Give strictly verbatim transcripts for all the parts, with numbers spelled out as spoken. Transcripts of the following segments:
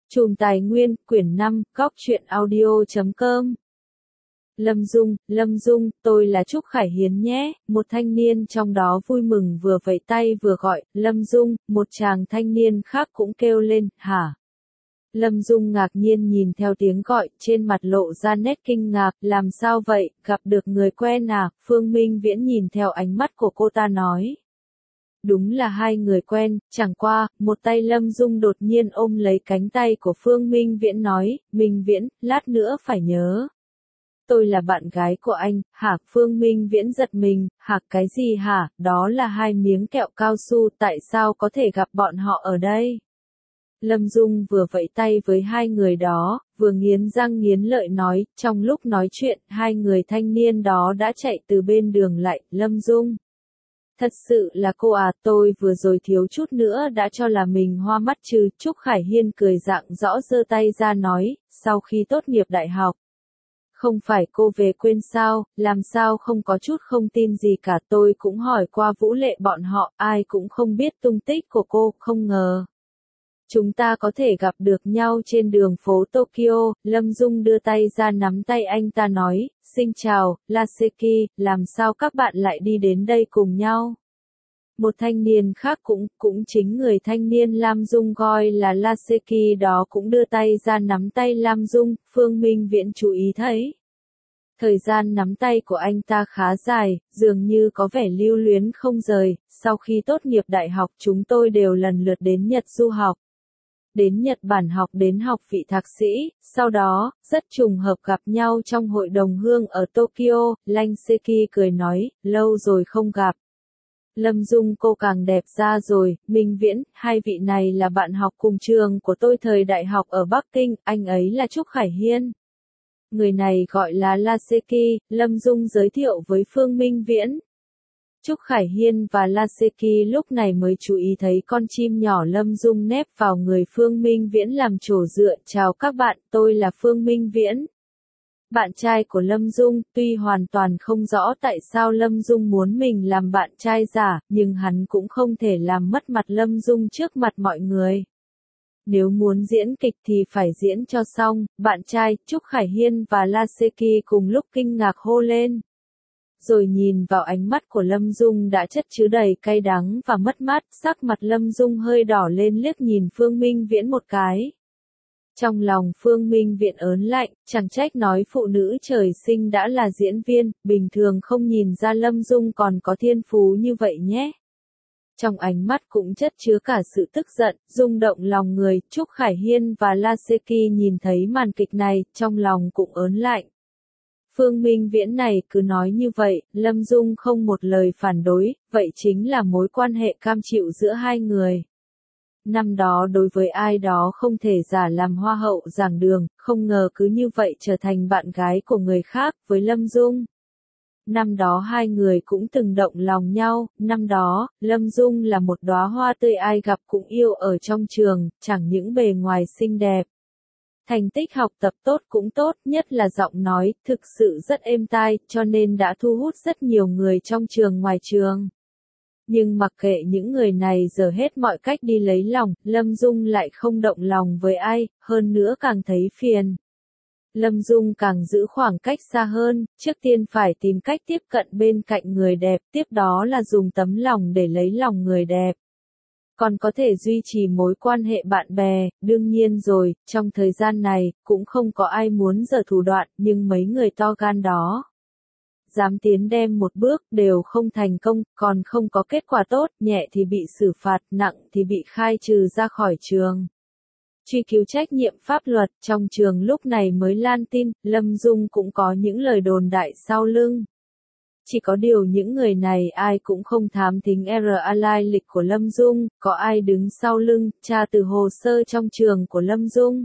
Chùm Tài Nguyên, quyển năm, góc truyện audio chấm com. Lâm Dung, Lâm Dung, tôi là Trúc Khải Hiến nhé, một thanh niên trong đó vui mừng vừa vẫy tay vừa gọi, Lâm Dung, một chàng thanh niên khác cũng kêu lên, hả? Lâm Dung ngạc nhiên nhìn theo tiếng gọi, trên mặt lộ ra nét kinh ngạc, làm sao vậy, gặp được người quen à, Phương Minh Viễn nhìn theo ánh mắt của cô ta nói. Đúng là hai người quen, chẳng qua, một tay Lâm Dung đột nhiên ôm lấy cánh tay của Phương Minh Viễn nói, Minh Viễn, lát nữa phải nhớ. Tôi là bạn gái của anh, hả? Phương Minh Viễn giật mình, hả cái gì hả? Đó là hai miếng kẹo cao su, tại sao có thể gặp bọn họ ở đây? Lâm Dung vừa vẫy tay với hai người đó, vừa nghiến răng nghiến lợi nói, trong lúc nói chuyện, hai người thanh niên đó đã chạy từ bên đường lại, Lâm Dung. Thật sự là cô à, tôi vừa rồi thiếu chút nữa đã cho là mình hoa mắt chứ, Trúc Khải Hiên cười rạng rõ giơ tay ra nói, sau khi tốt nghiệp đại học. Không phải cô về quên sao, làm sao không có chút không tin gì cả, tôi cũng hỏi qua Vũ Lệ bọn họ, ai cũng không biết tung tích của cô, không ngờ. Chúng ta có thể gặp được nhau trên đường phố Tokyo, Lâm Dung đưa tay ra nắm tay anh ta nói, xin chào, Laseki, làm sao các bạn lại đi đến đây cùng nhau? Một thanh niên khác cũng, cũng chính người thanh niên Lam Dung gọi là Laseki đó cũng đưa tay ra nắm tay Lam Dung, Phương Minh Viễn chú ý thấy. Thời gian nắm tay của anh ta khá dài, dường như có vẻ lưu luyến không rời, sau khi tốt nghiệp đại học chúng tôi đều lần lượt đến Nhật du học. Đến Nhật Bản học đến học vị thạc sĩ, sau đó, rất trùng hợp gặp nhau trong hội đồng hương ở Tokyo, Lanh Seki cười nói, lâu rồi không gặp. Lâm Dung cô càng đẹp ra rồi, Minh Viễn, hai vị này là bạn học cùng trường của tôi thời đại học ở Bắc Kinh, anh ấy là Trúc Khải Hiên. Người này gọi là Laseki, Lâm Dung giới thiệu với Phương Minh Viễn. Trúc Khải Hiên và Laseki lúc này mới chú ý thấy con chim nhỏ Lâm Dung nép vào người Phương Minh Viễn làm chỗ dựa. Chào các bạn, tôi là Phương Minh Viễn. Bạn trai của Lâm Dung, tuy hoàn toàn không rõ tại sao Lâm Dung muốn mình làm bạn trai giả, nhưng hắn cũng không thể làm mất mặt Lâm Dung trước mặt mọi người. Nếu muốn diễn kịch thì phải diễn cho xong, bạn trai, Trúc Khải Hiên và Laseki cùng lúc kinh ngạc hô lên. Rồi nhìn vào ánh mắt của Lâm Dung đã chất chứa đầy cay đắng và mất mát, sắc mặt Lâm Dung hơi đỏ lên liếc nhìn Phương Minh Viễn một cái. Trong lòng Phương Minh Viễn ớn lạnh, chẳng trách nói phụ nữ trời sinh đã là diễn viên, bình thường không nhìn ra Lâm Dung còn có thiên phú như vậy nhé. Trong ánh mắt cũng chất chứa cả sự tức giận, rung động lòng người, Trúc Khải Hiên và Laseki nhìn thấy màn kịch này, trong lòng cũng ớn lạnh. Phương Minh Viễn này cứ nói như vậy, Lâm Dung không một lời phản đối, vậy chính là mối quan hệ cam chịu giữa hai người. Năm đó đối với ai đó không thể giả làm hoa hậu giảng đường, không ngờ cứ như vậy trở thành bạn gái của người khác với Lâm Dung. Năm đó hai người cũng từng động lòng nhau, năm đó, Lâm Dung là một đóa hoa tươi ai gặp cũng yêu ở trong trường, chẳng những bề ngoài xinh đẹp. Thành tích học tập tốt cũng tốt, nhất là giọng nói, thực sự rất êm tai, cho nên đã thu hút rất nhiều người trong trường ngoài trường. Nhưng mặc kệ những người này giờ hết mọi cách đi lấy lòng, Lâm Dung lại không động lòng với ai, hơn nữa càng thấy phiền. Lâm Dung càng giữ khoảng cách xa hơn, trước tiên phải tìm cách tiếp cận bên cạnh người đẹp, tiếp đó là dùng tấm lòng để lấy lòng người đẹp. Còn có thể duy trì mối quan hệ bạn bè, đương nhiên rồi, trong thời gian này, cũng không có ai muốn giở thủ đoạn, nhưng mấy người to gan đó. Dám tiến đem một bước, đều không thành công, còn không có kết quả tốt, nhẹ thì bị xử phạt, nặng thì bị khai trừ ra khỏi trường. Truy cứu trách nhiệm pháp luật, trong trường lúc này mới lan tin, Lâm Dung cũng có những lời đồn đại sau lưng. Chỉ có điều những người này ai cũng không thám thính ra lai lịch của Lâm Dung, có ai đứng sau lưng, tra từ hồ sơ trong trường của Lâm Dung.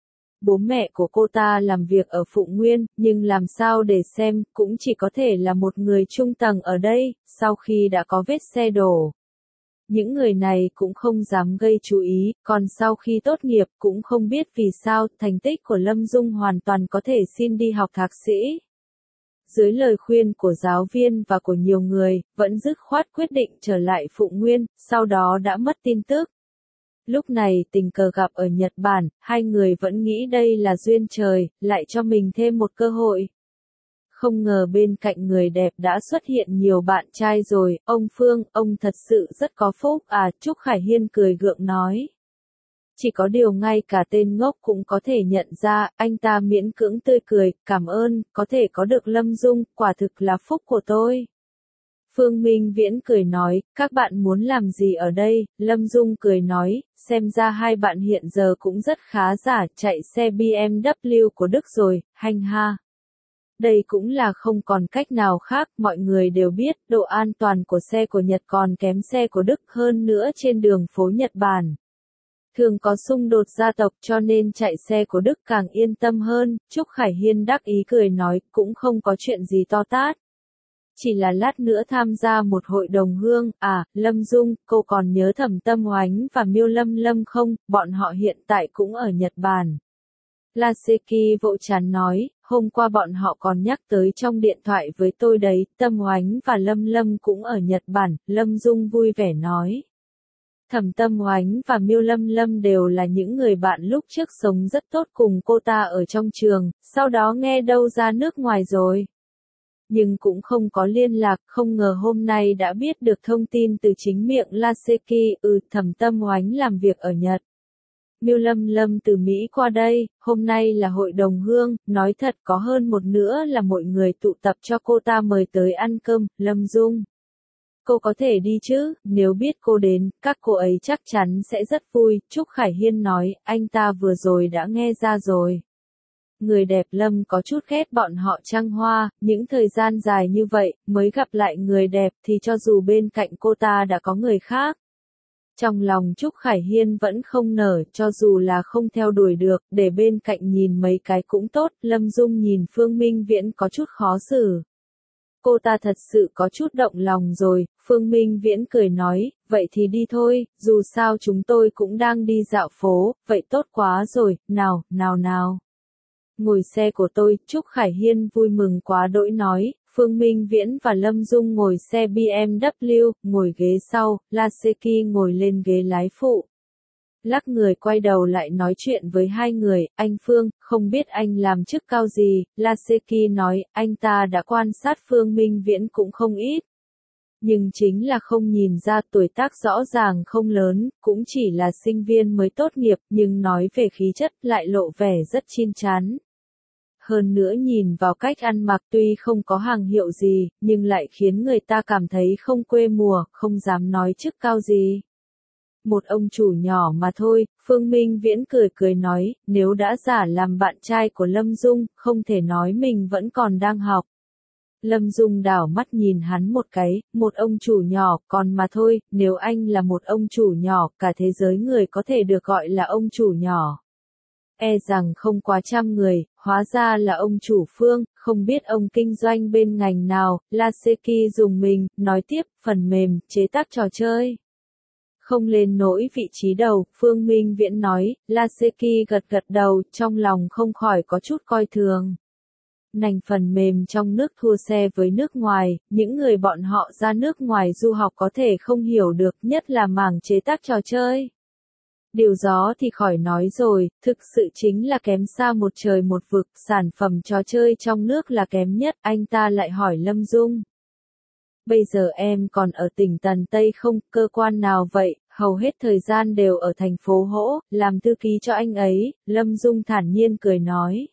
Bố mẹ của cô ta làm việc ở Phụng Nguyên, nhưng làm sao để xem, cũng chỉ có thể là một người trung tầng ở đây, sau khi đã có vết xe đổ. Những người này cũng không dám gây chú ý, còn sau khi tốt nghiệp cũng không biết vì sao, thành tích của Lâm Dung hoàn toàn có thể xin đi học thạc sĩ. Dưới lời khuyên của giáo viên và của nhiều người, vẫn dứt khoát quyết định trở lại Phụng Nguyên, sau đó đã mất tin tức. Lúc này tình cờ gặp ở Nhật Bản, hai người vẫn nghĩ đây là duyên trời, lại cho mình thêm một cơ hội. Không ngờ bên cạnh người đẹp đã xuất hiện nhiều bạn trai rồi, ông Phương, ông thật sự rất có phúc à, Trúc Khải Hiên cười gượng nói. Chỉ có điều ngay cả tên ngốc cũng có thể nhận ra, anh ta miễn cưỡng tươi cười, cảm ơn, có thể có được Lâm Dung, quả thực là phúc của tôi. Phương Minh Viễn cười nói, các bạn muốn làm gì ở đây, Lâm Dung cười nói, xem ra hai bạn hiện giờ cũng rất khá giả, chạy xe B M W của Đức rồi, hành ha. Đây cũng là không còn cách nào khác, mọi người đều biết, độ an toàn của xe của Nhật còn kém xe của Đức hơn nữa trên đường phố Nhật Bản. Thường có xung đột gia tộc cho nên chạy xe của Đức càng yên tâm hơn, Trúc Khải Hiên đắc ý cười nói, cũng không có chuyện gì to tát. Chỉ là lát nữa tham gia một hội đồng hương, à, Lâm Dung, cô còn nhớ Thẩm Tâm Oánh và Miêu Lâm Lâm không, bọn họ hiện tại cũng ở Nhật Bản. Laseki vội chán nói, hôm qua bọn họ còn nhắc tới trong điện thoại với tôi đấy, Tâm Oánh và Lâm Lâm cũng ở Nhật Bản, Lâm Dung vui vẻ nói. Thẩm Tâm Oánh và Miêu Lâm Lâm đều là những người bạn lúc trước sống rất tốt cùng cô ta ở trong trường, sau đó nghe đâu ra nước ngoài rồi. Nhưng cũng không có liên lạc, không ngờ hôm nay đã biết được thông tin từ chính miệng Laseki, ừ, Thẩm Tâm Oánh làm việc ở Nhật. Miêu Lâm Lâm từ Mỹ qua đây, hôm nay là hội đồng hương, nói thật có hơn một nữa là mọi người tụ tập cho cô ta mời tới ăn cơm, Lâm Dung. Cô có thể đi chứ, nếu biết cô đến, các cô ấy chắc chắn sẽ rất vui, Trúc Khải Hiên nói, anh ta vừa rồi đã nghe ra rồi. Người đẹp Lâm có chút ghét bọn họ trăng hoa, những thời gian dài như vậy, mới gặp lại người đẹp thì cho dù bên cạnh cô ta đã có người khác. Trong lòng Trúc Khải Hiên vẫn không nở, cho dù là không theo đuổi được, để bên cạnh nhìn mấy cái cũng tốt, Lâm Dung nhìn Phương Minh Viễn có chút khó xử. Cô ta thật sự có chút động lòng rồi, Phương Minh Viễn cười nói, vậy thì đi thôi, dù sao chúng tôi cũng đang đi dạo phố, vậy tốt quá rồi, nào, nào nào. Ngồi xe của tôi, Trúc Khải Hiên vui mừng quá đỗi nói, Phương Minh Viễn và Lâm Dung ngồi xe B M W, ngồi ghế sau, Laseki ngồi lên ghế lái phụ. Lắc người quay đầu lại nói chuyện với hai người, anh Phương, không biết anh làm chức cao gì, Laseki nói, anh ta đã quan sát Phương Minh Viễn cũng không ít. Nhưng chính là không nhìn ra tuổi tác rõ ràng không lớn, cũng chỉ là sinh viên mới tốt nghiệp, nhưng nói về khí chất lại lộ vẻ rất chín chắn. Hơn nữa nhìn vào cách ăn mặc tuy không có hàng hiệu gì, nhưng lại khiến người ta cảm thấy không quê mùa, không dám nói chức cao gì. Một ông chủ nhỏ mà thôi, Phương Minh Viễn cười cười nói, nếu đã giả làm bạn trai của Lâm Dung, không thể nói mình vẫn còn đang học. Lâm Dung đảo mắt nhìn hắn một cái, một ông chủ nhỏ, còn mà thôi, nếu anh là một ông chủ nhỏ, cả thế giới người có thể được gọi là ông chủ nhỏ. E rằng không quá trăm người, hóa ra là ông chủ Phương, không biết ông kinh doanh bên ngành nào, Laseki dùng mình, nói tiếp, phần mềm, chế tác trò chơi. Không lên nỗi vị trí đầu, Phương Minh Viễn nói, Laseki gật gật đầu, trong lòng không khỏi có chút coi thường. Ngành phần mềm trong nước thua xe với nước ngoài, những người bọn họ ra nước ngoài du học có thể không hiểu được, nhất là mảng chế tác trò chơi. Điều đó thì khỏi nói rồi, thực sự chính là kém xa một trời một vực, sản phẩm trò chơi trong nước là kém nhất, anh ta lại hỏi Lâm Dung. Bây giờ em còn ở tỉnh Tần Tây không, cơ quan nào vậy, hầu hết thời gian đều ở thành phố Hỗ, làm thư ký cho anh ấy, Lâm Dung thản nhiên cười nói.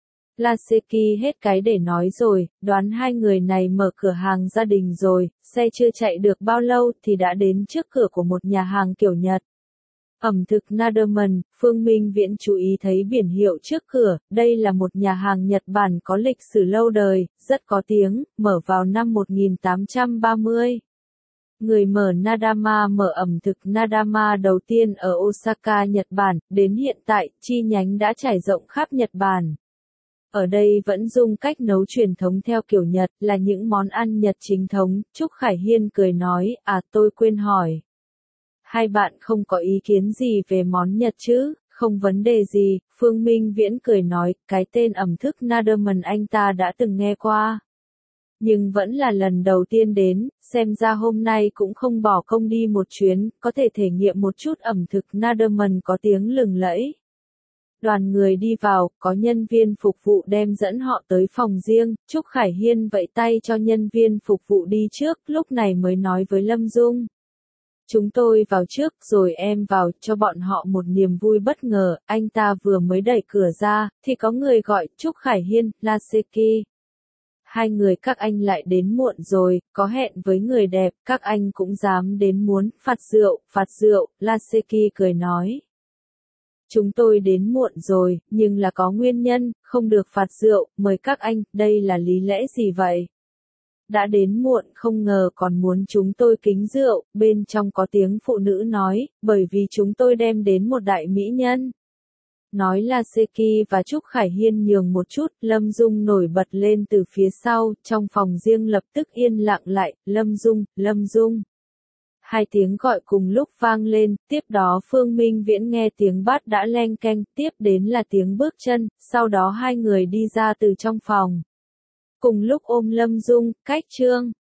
Laseki hết cái để nói rồi, đoán hai người này mở cửa hàng gia đình rồi, xe chưa chạy được bao lâu thì đã đến trước cửa của một nhà hàng kiểu Nhật. Ẩm thực Naderman, Phương Minh Viễn chú ý thấy biển hiệu trước cửa, đây là một nhà hàng Nhật Bản có lịch sử lâu đời, rất có tiếng, mở vào năm một nghìn tám trăm ba mươi. Người mở Nadama mở ẩm thực Nadama đầu tiên ở Osaka, Nhật Bản, đến hiện tại, chi nhánh đã trải rộng khắp Nhật Bản. Ở đây vẫn dùng cách nấu truyền thống theo kiểu Nhật, là những món ăn Nhật chính thống, Trúc Khải Hiên cười nói, à tôi quên hỏi. Hai bạn không có ý kiến gì về món Nhật chứ, không vấn đề gì, Phương Minh Viễn cười nói, cái tên ẩm thực Naderman anh ta đã từng nghe qua. Nhưng vẫn là lần đầu tiên đến, xem ra hôm nay cũng không bỏ công đi một chuyến, có thể thể nghiệm một chút ẩm thực Netherlands có tiếng lừng lẫy. Đoàn người đi vào, có nhân viên phục vụ đem dẫn họ tới phòng riêng, Trúc Khải Hiên vẫy tay cho nhân viên phục vụ đi trước, lúc này mới nói với Lâm Dung. Chúng tôi vào trước rồi em vào, cho bọn họ một niềm vui bất ngờ, anh ta vừa mới đẩy cửa ra, thì có người gọi, Trúc Khải Hiên, Laseki. Hai người các anh lại đến muộn rồi, có hẹn với người đẹp, các anh cũng dám đến muốn, phạt rượu, phạt rượu, Laseki cười nói. Chúng tôi đến muộn rồi, nhưng là có nguyên nhân, không được phạt rượu, mời các anh, đây là lý lẽ gì vậy? Đã đến muộn không ngờ còn muốn chúng tôi kính rượu, bên trong có tiếng phụ nữ nói, bởi vì chúng tôi đem đến một đại mỹ nhân. Nói là Seki và Trúc Khải Hiên nhường một chút, Lâm Dung nổi bật lên từ phía sau, trong phòng riêng lập tức yên lặng lại, Lâm Dung, Lâm Dung. Hai tiếng gọi cùng lúc vang lên, tiếp đó Phương Minh Viễn nghe tiếng bát đã leng keng, tiếp đến là tiếng bước chân, sau đó hai người đi ra từ trong phòng. Cùng lúc ôm Lâm Dung, cách Trương.